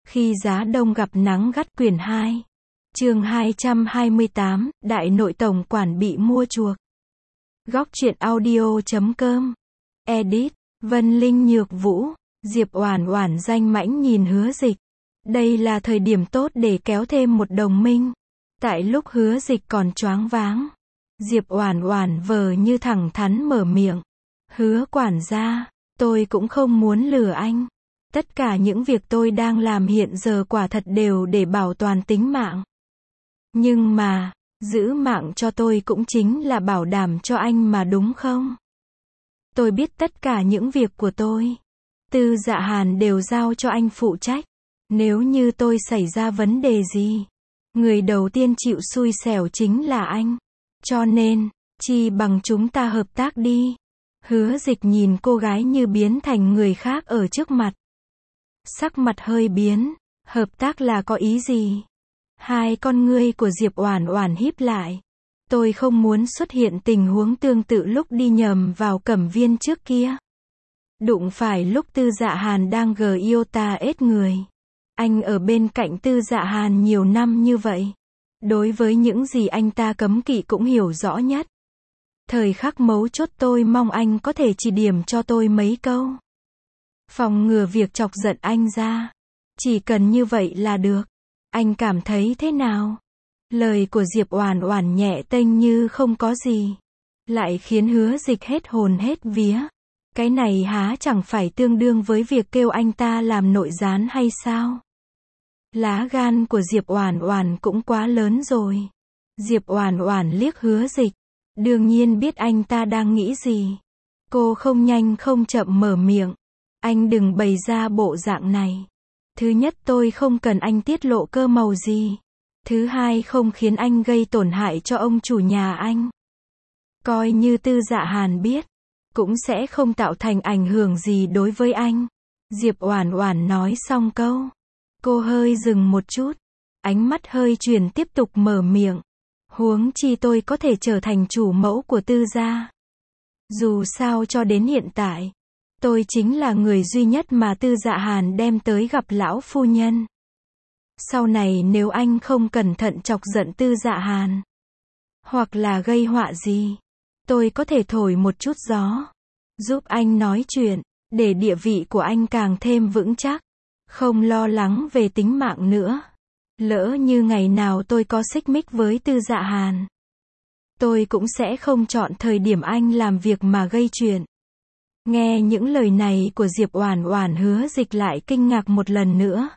Khi giá đông gặp nắng gắt quyển 2. Chương 228, Đại nội tổng quản bị mua chuộc. Góc truyện audio.com. Edit, Vân Linh Nhược Vũ, Diệp Oản Oản danh mãnh nhìn Hứa Dịch. Đây là thời điểm tốt để kéo thêm một đồng minh. Tại lúc Hứa Dịch còn choáng váng, Diệp Oản Oản vờ như thẳng thắn mở miệng. Hứa quản gia, tôi cũng không muốn lừa anh. Tất cả những việc tôi đang làm hiện giờ quả thật đều để bảo toàn tính mạng. Nhưng mà, giữ mạng cho tôi cũng chính là bảo đảm cho anh mà đúng không? Tôi biết tất cả những việc của tôi. Tư Dạ Hàn đều giao cho anh phụ trách. Nếu như tôi xảy ra vấn đề gì, người đầu tiên chịu xui xẻo chính là anh. Cho nên, chi bằng chúng ta hợp tác đi. Hứa Dịch nhìn cô gái như biến thành người khác ở trước mặt. Sắc mặt hơi biến, hợp tác là có ý gì? Hai con ngươi của Diệp Oản Oản híp lại. Tôi không muốn xuất hiện tình huống tương tự lúc đi nhầm vào Cẩm Viên trước kia. Đụng phải lúc Tư Dạ Hàn đang Iota ết người. Anh ở bên cạnh Tư Dạ Hàn nhiều năm như vậy. Đối với những gì anh ta cấm kỵ cũng hiểu rõ nhất. Thời khắc mấu chốt tôi mong anh có thể chỉ điểm cho tôi mấy câu. Phòng ngừa việc chọc giận anh ra. Chỉ cần như vậy là được. Anh cảm thấy thế nào? Lời của Diệp Oản Oản nhẹ tênh như không có gì. Lại khiến Hứa Dịch hết hồn hết vía. Cái này há chẳng phải tương đương với việc kêu anh ta làm nội gián hay sao? Lá gan của Diệp Oản Oản cũng quá lớn rồi. Diệp Oản Oản liếc Hứa Dịch. Đương nhiên biết anh ta đang nghĩ gì. Cô không nhanh không chậm mở miệng. Anh đừng bày ra bộ dạng này. Thứ nhất tôi không cần anh tiết lộ cơ màu gì. Thứ hai không khiến anh gây tổn hại cho ông chủ nhà anh. Coi như Tư Dạ Hàn biết, cũng sẽ không tạo thành ảnh hưởng gì đối với anh. Diệp Oản Oản nói xong câu. Cô hơi dừng một chút. Ánh mắt hơi chuyển tiếp tục mở miệng. Huống chi tôi có thể trở thành chủ mẫu của Tư gia. Dù sao cho đến hiện tại, tôi chính là người duy nhất mà Tư Dạ Hàn đem tới gặp lão phu nhân. Sau này nếu anh không cẩn thận chọc giận Tư Dạ Hàn, hoặc là gây họa gì, tôi có thể thổi một chút gió, giúp anh nói chuyện, để địa vị của anh càng thêm vững chắc, không lo lắng về tính mạng nữa. Lỡ như ngày nào tôi có xích mích với Tư Dạ Hàn, tôi cũng sẽ không chọn thời điểm anh làm việc mà gây chuyện. Nghe những lời này của Diệp Oản Oản, Hứa Dịch lại kinh ngạc một lần nữa.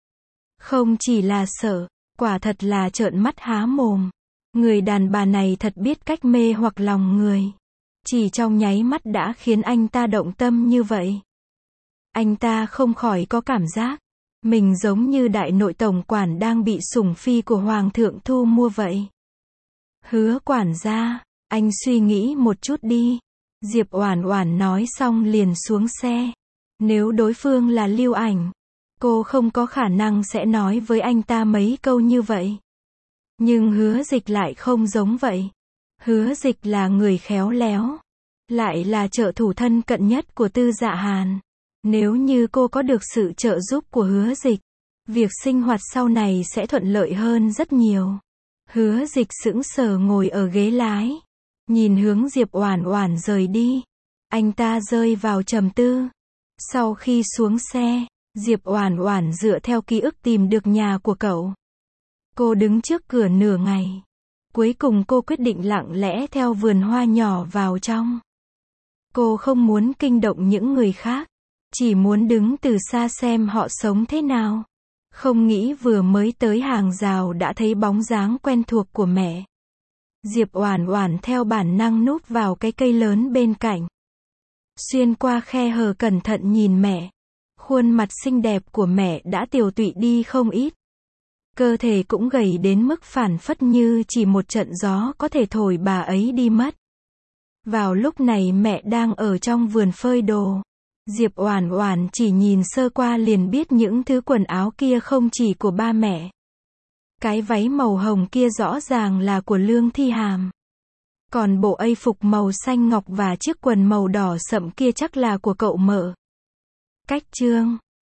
Không chỉ là sợ, quả thật là trợn mắt há mồm. Người đàn bà này thật biết cách mê hoặc lòng người. Chỉ trong nháy mắt đã khiến anh ta động tâm như vậy. Anh ta không khỏi có cảm giác mình giống như đại nội tổng quản đang bị sủng phi của Hoàng thượng thu mua vậy. Hứa quản gia, anh suy nghĩ một chút đi. Diệp Oản Oản nói xong liền xuống xe. Nếu đối phương là Lưu Ảnh, cô không có khả năng sẽ nói với anh ta mấy câu như vậy. Nhưng Hứa Dịch lại không giống vậy. Hứa Dịch là người khéo léo, lại là trợ thủ thân cận nhất của Tư Dạ Hàn. Nếu như cô có được sự trợ giúp của Hứa Dịch, việc sinh hoạt sau này sẽ thuận lợi hơn rất nhiều. Hứa Dịch sững sờ ngồi ở ghế lái, nhìn hướng Diệp Oản Oản rời đi. Anh ta rơi vào trầm tư. Sau khi xuống xe, Diệp Oản Oản dựa theo ký ức tìm được nhà của cậu. Cô đứng trước cửa nửa ngày. Cuối cùng cô quyết định lặng lẽ theo vườn hoa nhỏ vào trong. Cô không muốn kinh động những người khác, chỉ muốn đứng từ xa xem họ sống thế nào. Không nghĩ vừa mới tới hàng rào đã thấy bóng dáng quen thuộc của mẹ. Diệp Oản Oản theo bản năng núp vào cái cây lớn bên cạnh. Xuyên qua khe hở cẩn thận nhìn mẹ. Khuôn mặt xinh đẹp của mẹ đã tiều tụy đi không ít. Cơ thể cũng gầy đến mức phảng phất như chỉ một trận gió có thể thổi bà ấy đi mất. Vào lúc này mẹ đang ở trong vườn phơi đồ. Diệp Oản Oản chỉ nhìn sơ qua liền biết những thứ quần áo kia không chỉ của ba mẹ. Cái váy màu hồng kia rõ ràng là của Lương Thi Hàm. Còn bộ y phục màu xanh ngọc và chiếc quần màu đỏ sậm kia chắc là của cậu Mở. Cách chương